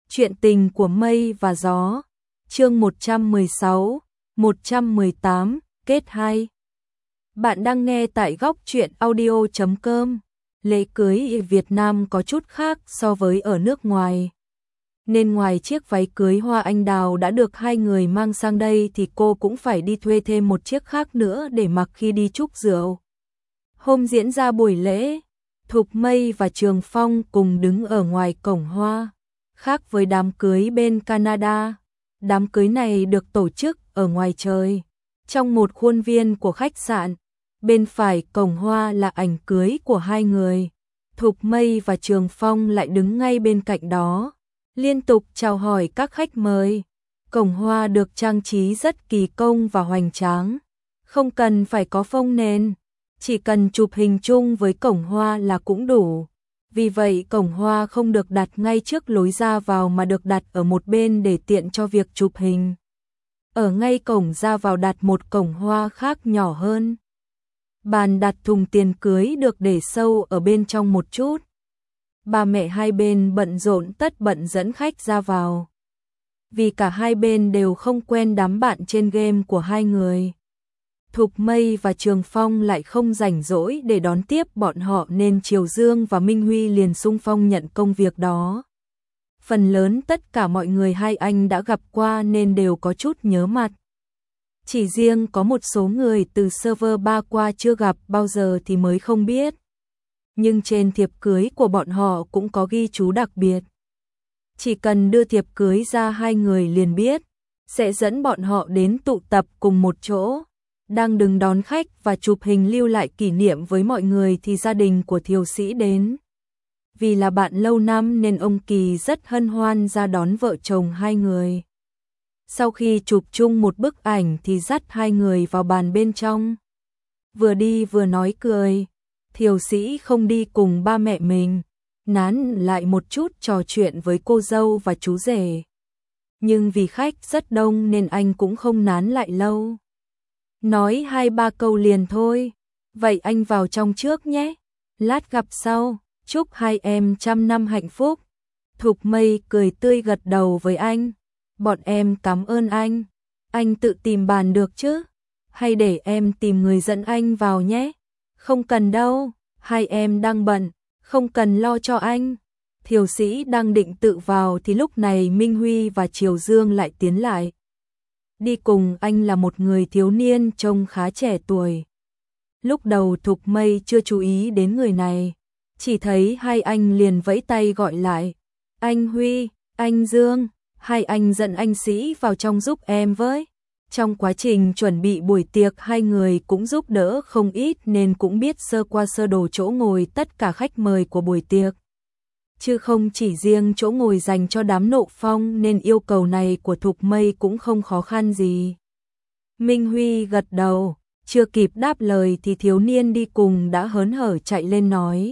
Chuyện tình của mây và gió, chương 116, 118, kết 2. Bạn đang nghe tại góc truyện audio.com. Lễ cưới ở Việt Nam có chút khác so với ở nước ngoài. Nên ngoài chiếc váy cưới hoa anh đào đã được hai người mang sang đây thì cô cũng phải đi thuê thêm một chiếc khác nữa để mặc khi đi chúc rượu. Hôm diễn ra buổi lễ, Thục Mây và Trường Phong cùng đứng ở ngoài cổng hoa. Khác với đám cưới bên Canada, đám cưới này được tổ chức ở ngoài trời, trong một khuôn viên của khách sạn. Bên phải cổng hoa là ảnh cưới của hai người. Thục Mây và Trường Phong lại đứng ngay bên cạnh đó, liên tục chào hỏi các khách mời. Cổng hoa được trang trí rất kỳ công và hoành tráng, không cần phải có phông nền, chỉ cần chụp hình chung với cổng hoa là cũng đủ. Vì vậy cổng hoa không được đặt ngay trước lối ra vào mà được đặt ở một bên để tiện cho việc chụp hình. Ở ngay cổng ra vào đặt một cổng hoa khác nhỏ hơn. Bàn đặt thùng tiền cưới được để sâu ở bên trong một chút. Ba mẹ hai bên bận rộn tất bận dẫn khách ra vào. Vì cả hai bên đều không quen đám bạn trên game của hai người, Thục Mây và Trường Phong lại không rảnh rỗi để đón tiếp bọn họ nên Triều Dương và Minh Huy liền xung phong nhận công việc đó. Phần lớn tất cả mọi người hai anh đã gặp qua nên đều có chút nhớ mặt. Chỉ riêng có một số người từ server 3 qua chưa gặp bao giờ thì mới không biết. Nhưng trên thiệp cưới của bọn họ cũng có ghi chú đặc biệt. Chỉ cần đưa thiệp cưới ra hai người liền biết, sẽ dẫn bọn họ đến tụ tập cùng một chỗ. Đang đứng đón khách và chụp hình lưu lại kỷ niệm với mọi người thì gia đình của Thiều Sĩ đến. Vì là bạn lâu năm nên ông Kỳ rất hân hoan ra đón vợ chồng hai người. Sau khi chụp chung một bức ảnh thì dắt hai người vào bàn bên trong. Vừa đi vừa nói cười. Thiều Sĩ không đi cùng ba mẹ mình, nán lại một chút trò chuyện với cô dâu và chú rể. Nhưng vì khách rất đông nên anh cũng không nán lại lâu. Nói 2-3 câu liền thôi. Vậy anh vào trong trước nhé. Lát gặp sau. Chúc hai em trăm năm hạnh phúc. Thục Mây cười tươi gật đầu với anh. Bọn em cảm ơn anh. Anh tự tìm bàn được chứ? Hay để em tìm người dẫn anh vào nhé? Không cần đâu. Hai em đang bận. Không cần lo cho anh. Thiều Sĩ đang định tự vào thì lúc này Minh Huy và Triều Dương lại tiến lại. Đi cùng anh là một người thiếu niên trông khá trẻ tuổi. Lúc đầu Thục Mây chưa chú ý đến người này, chỉ thấy hai anh liền vẫy tay gọi lại. Anh Huy, anh Dương, hai anh dẫn anh Sĩ vào trong giúp em với. Trong quá trình chuẩn bị buổi tiệc hai người cũng giúp đỡ không ít nên cũng biết sơ qua sơ đồ chỗ ngồi tất cả khách mời của buổi tiệc. Chứ không chỉ riêng chỗ ngồi dành cho đám Nộ Phong nên yêu cầu này của Thục Mây cũng không khó khăn gì. Minh Huy gật đầu, chưa kịp đáp lời thì thiếu niên đi cùng đã hớn hở chạy lên nói.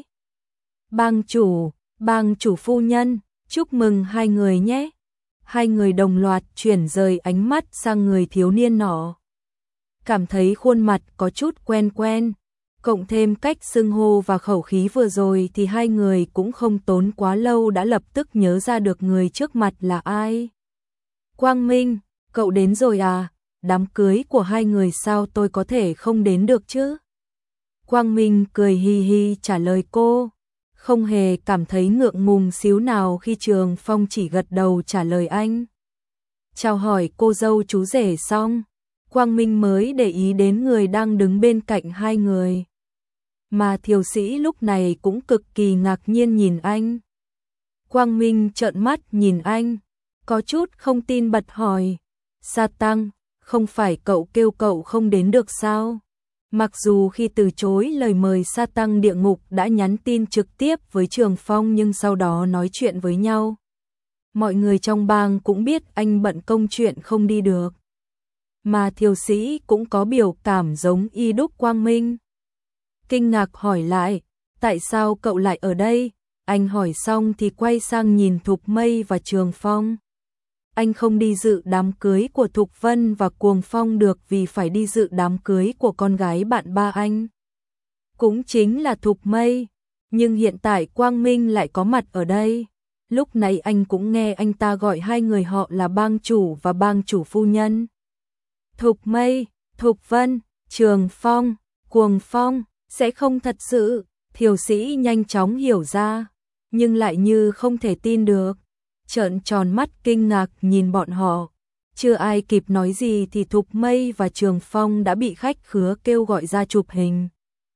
Bang chủ phu nhân, chúc mừng hai người nhé. Hai người đồng loạt chuyển rời ánh mắt sang người thiếu niên nọ. Cảm thấy khuôn mặt có chút quen quen. Cộng thêm cách xưng hô và khẩu khí vừa rồi thì hai người cũng không tốn quá lâu đã lập tức nhớ ra được người trước mặt là ai. Quang Minh, cậu đến rồi à? Đám cưới của hai người sao tôi có thể không đến được chứ? Quang Minh cười hi hi trả lời cô, không hề cảm thấy ngượng ngùng xíu nào khi Trường Phong chỉ gật đầu trả lời anh. Chào hỏi cô dâu chú rể xong, Quang Minh mới để ý đến người đang đứng bên cạnh hai người. Mà Thiều Sĩ lúc này cũng cực kỳ ngạc nhiên nhìn anh. Quang Minh trợn mắt nhìn anh, có chút không tin bật hỏi. Sa Tăng, không phải cậu kêu cậu không đến được sao? Mặc dù khi từ chối lời mời Sa Tăng địa ngục đã nhắn tin trực tiếp với Trường Phong nhưng sau đó nói chuyện với nhau. Mọi người trong bang cũng biết anh bận công chuyện không đi được. Mà Thiều Sĩ cũng có biểu cảm giống y đúc Quang Minh. Kinh ngạc hỏi lại, tại sao cậu lại ở đây? Anh hỏi xong thì quay sang nhìn Thục Mây và Trường Phong. Anh không đi dự đám cưới của Thục Vân và Cuồng Phong được vì phải đi dự đám cưới của con gái bạn ba anh. Cũng chính là Thục Mây, nhưng hiện tại Quang Minh lại có mặt ở đây. Lúc này anh cũng nghe anh ta gọi hai người họ là bang chủ và bang chủ phu nhân. Thục Mây, Thục Vân, Trường Phong, Cuồng Phong, sẽ không thật sự, Thiều Sĩ nhanh chóng hiểu ra, nhưng lại như không thể tin được, trợn tròn mắt kinh ngạc nhìn bọn họ. Chưa ai kịp nói gì thì Thục Mây và Trường Phong đã bị khách khứa kêu gọi ra chụp hình.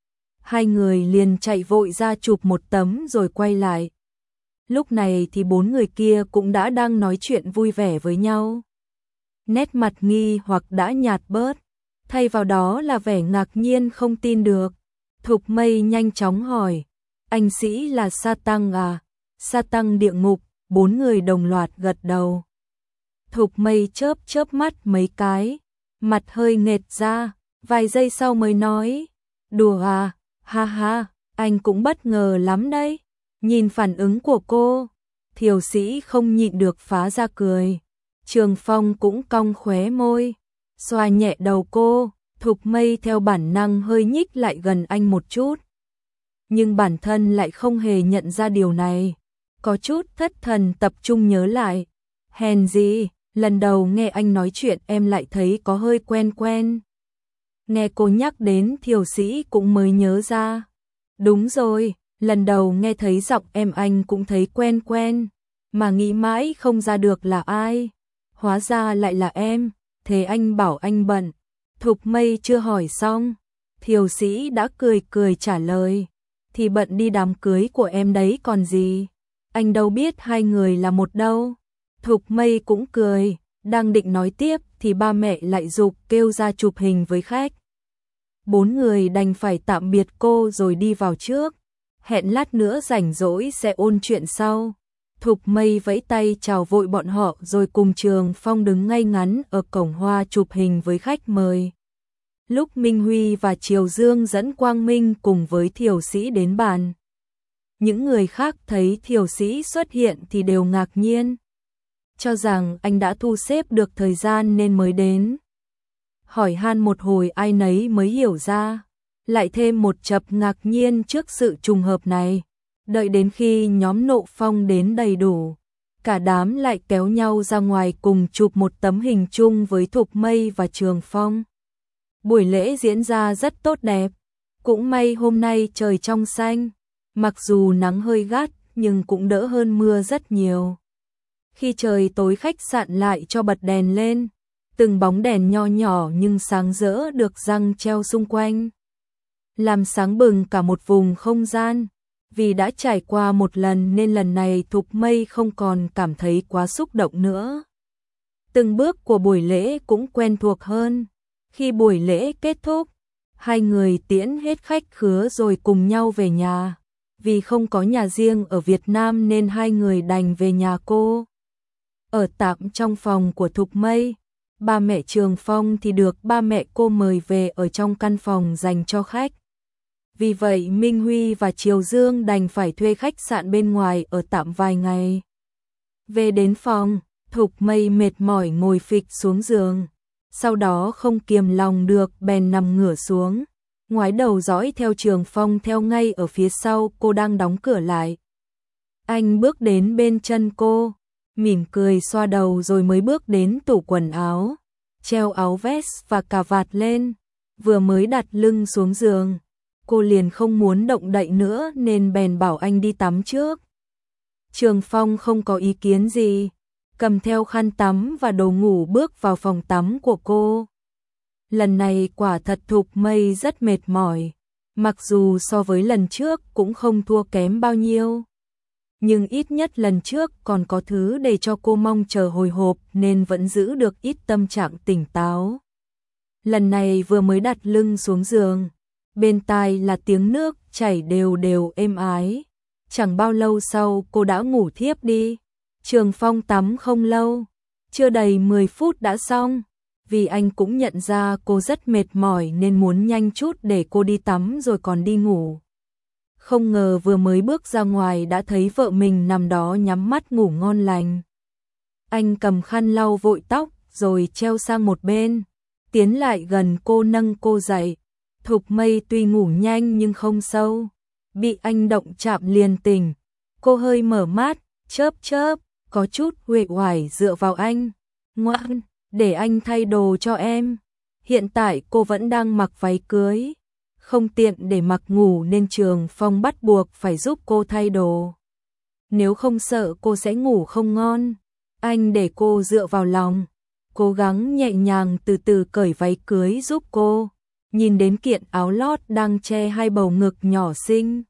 Hai người liền chạy vội ra chụp một tấm rồi quay lại. Lúc này thì bốn người kia cũng đã đang nói chuyện vui vẻ với nhau. Nét mặt nghi hoặc đã nhạt bớt, thay vào đó là vẻ ngạc nhiên không tin được. Thục Mây nhanh chóng hỏi, anh Sĩ là Sa Tăng à? Sa Tăng địa ngục, bốn người đồng loạt gật đầu. Thục Mây chớp chớp mắt mấy cái, mặt hơi nghệt ra, vài giây sau mới nói, đùa à, ha ha, anh cũng bất ngờ lắm đấy. Nhìn phản ứng của cô, Thiều Sĩ không nhịn được phá ra cười. Trường Phong cũng cong khóe môi, xoa nhẹ đầu cô. Thục Mây theo bản năng hơi nhích lại gần anh một chút. Nhưng bản thân lại không hề nhận ra điều này. Có chút thất thần tập trung nhớ lại. Hèn gì, lần đầu nghe anh nói chuyện em lại thấy có hơi quen quen. Nghe cô nhắc đến Thiều Sĩ cũng mới nhớ ra. Đúng rồi, lần đầu nghe thấy giọng em anh cũng thấy quen quen. Mà nghĩ mãi không ra được là ai. Hóa ra lại là em, thế anh bảo anh bận. Thục Mây chưa hỏi xong, Thiều Sĩ đã cười cười trả lời, thì bận đi đám cưới của em đấy còn gì, anh đâu biết hai người là một đâu. Thục Mây cũng cười, đang định nói tiếp thì ba mẹ lại giục kêu ra chụp hình với khách. Bốn người đành phải tạm biệt cô rồi đi vào trước, hẹn lát nữa rảnh rỗi sẽ ôn chuyện sau. Thục Mây vẫy tay chào vội bọn họ rồi cùng Trường Phong đứng ngay ngắn ở cổng hoa chụp hình với khách mời. Lúc Minh Huy và Triều Dương dẫn Quang Minh cùng với Thiều Sĩ đến bàn. Những người khác thấy Thiều Sĩ xuất hiện thì đều ngạc nhiên, cho rằng anh đã thu xếp được thời gian nên mới đến. Hỏi han một hồi ai nấy mới hiểu ra, lại thêm một chập ngạc nhiên trước sự trùng hợp này. Đợi đến khi nhóm Nộ Phong đến đầy đủ, cả đám lại kéo nhau ra ngoài cùng chụp một tấm hình chung với Thục Mây và Trường Phong. Buổi lễ diễn ra rất tốt đẹp, cũng may hôm nay trời trong xanh, mặc dù nắng hơi gắt nhưng cũng đỡ hơn mưa rất nhiều. Khi trời tối khách sạn lại cho bật đèn lên, từng bóng đèn nho nhỏ nhưng sáng rỡ được giăng treo xung quanh, làm sáng bừng cả một vùng không gian. Vì đã trải qua một lần nên lần này Thục Mây không còn cảm thấy quá xúc động nữa. Từng bước của buổi lễ cũng quen thuộc hơn. Khi buổi lễ kết thúc, hai người tiễn hết khách khứa rồi cùng nhau về nhà. Vì không có nhà riêng ở Việt Nam nên hai người đành về nhà cô. Ở tạm trong phòng của Thục Mây, ba mẹ Trường Phong thì được ba mẹ cô mời về ở trong căn phòng dành cho khách. Vì vậy Minh Huy và Triều Dương đành phải thuê khách sạn bên ngoài ở tạm vài ngày. Về đến phòng, Thục Mây mệt mỏi ngồi phịch xuống giường. Sau đó không kiềm lòng được bèn nằm ngửa xuống, ngoái đầu dõi theo Trường Phong theo ngay ở phía sau cô đang đóng cửa lại. Anh bước đến bên chân cô, mỉm cười xoa đầu rồi mới bước đến tủ quần áo, treo áo vest và cà vạt lên, vừa mới đặt lưng xuống giường. Cô liền không muốn động đậy nữa nên bèn bảo anh đi tắm trước. Trường Phong không có ý kiến gì, cầm theo khăn tắm và đồ ngủ bước vào phòng tắm của cô. Lần này quả thật Thục Mây rất mệt mỏi, mặc dù so với lần trước cũng không thua kém bao nhiêu. Nhưng ít nhất lần trước còn có thứ để cho cô mong chờ hồi hộp nên vẫn giữ được ít tâm trạng tỉnh táo. Lần này vừa mới đặt lưng xuống giường, bên tai là tiếng nước chảy đều đều êm ái. Chẳng bao lâu sau cô đã ngủ thiếp đi. Trường Phong tắm không lâu, chưa đầy 10 phút đã xong. Vì anh cũng nhận ra cô rất mệt mỏi nên muốn nhanh chút để cô đi tắm rồi còn đi ngủ. Không ngờ vừa mới bước ra ngoài đã thấy vợ mình nằm đó nhắm mắt ngủ ngon lành. Anh cầm khăn lau vội tóc rồi treo sang một bên, tiến lại gần cô nâng cô dậy. Thục Mây tuy ngủ nhanh nhưng không sâu, bị anh động chạm liền tỉnh. Cô hơi mở mắt, chớp chớp, có chút uể oải dựa vào anh. Ngoan, để anh thay đồ cho em. Hiện tại cô vẫn đang mặc váy cưới, không tiện để mặc ngủ nên Trường Phong bắt buộc phải giúp cô thay đồ. Nếu không sợ cô sẽ ngủ không ngon, anh để cô dựa vào lòng, cố gắng nhẹ nhàng từ từ cởi váy cưới giúp cô. Nhìn đến kiện áo lót đang che hai bầu ngực nhỏ xinh,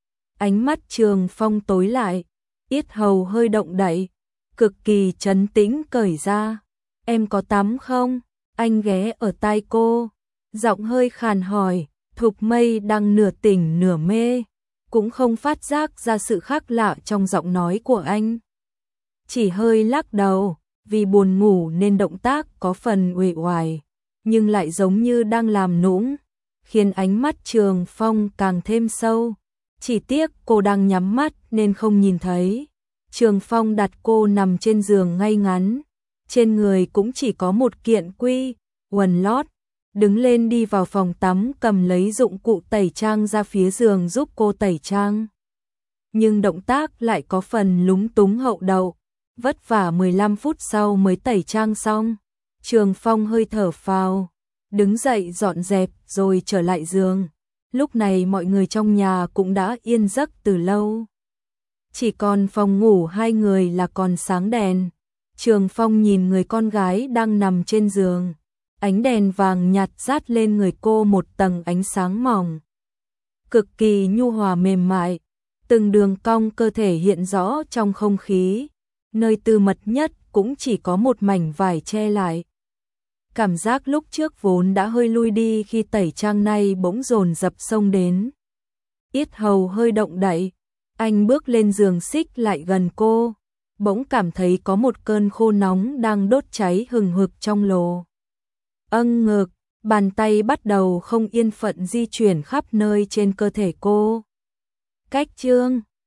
ánh mắt Trường Phong tối lại, yết hầu hơi động đậy, cực kỳ trấn tĩnh cởi ra. Em có tắm không? Anh ghé ở tai cô, giọng hơi khàn hỏi. Thục Mây đang nửa tỉnh nửa mê, cũng không phát giác ra sự khác lạ trong giọng nói của anh. Chỉ hơi lắc đầu, vì buồn ngủ nên động tác có phần uể oải, nhưng lại giống như đang làm nũng, khiến ánh mắt Trường Phong càng thêm sâu. Chỉ tiếc cô đang nhắm mắt nên không nhìn thấy. Trường Phong đặt cô nằm trên giường ngay ngắn, trên người cũng chỉ có một kiện quy, quần lót. Đứng lên đi vào phòng tắm cầm lấy dụng cụ tẩy trang ra phía giường giúp cô tẩy trang. Nhưng động tác lại có phần lúng túng hậu đậu, vất vả 15 phút sau mới tẩy trang xong. Trường Phong hơi thở phào, đứng dậy dọn dẹp rồi trở lại giường. Lúc này mọi người trong nhà cũng đã yên giấc từ lâu. Chỉ còn phòng ngủ hai người là còn sáng đèn. Trường Phong nhìn người con gái đang nằm trên giường. Ánh đèn vàng nhạt rát lên người cô một tầng ánh sáng mỏng, cực kỳ nhu hòa mềm mại, từng đường cong cơ thể hiện rõ trong không khí, nơi tư mật nhất cũng chỉ có một mảnh vải che lại. Cảm giác lúc trước vốn đã hơi lui đi khi tẩy trang nay bỗng dồn dập xông đến. Yết hầu hơi động đậy, anh bước lên giường xích lại gần cô, bỗng cảm thấy có một cơn khô nóng đang đốt cháy hừng hực trong lồ. Ngực, bàn tay bắt đầu không yên phận di chuyển khắp nơi trên cơ thể cô. Cách chương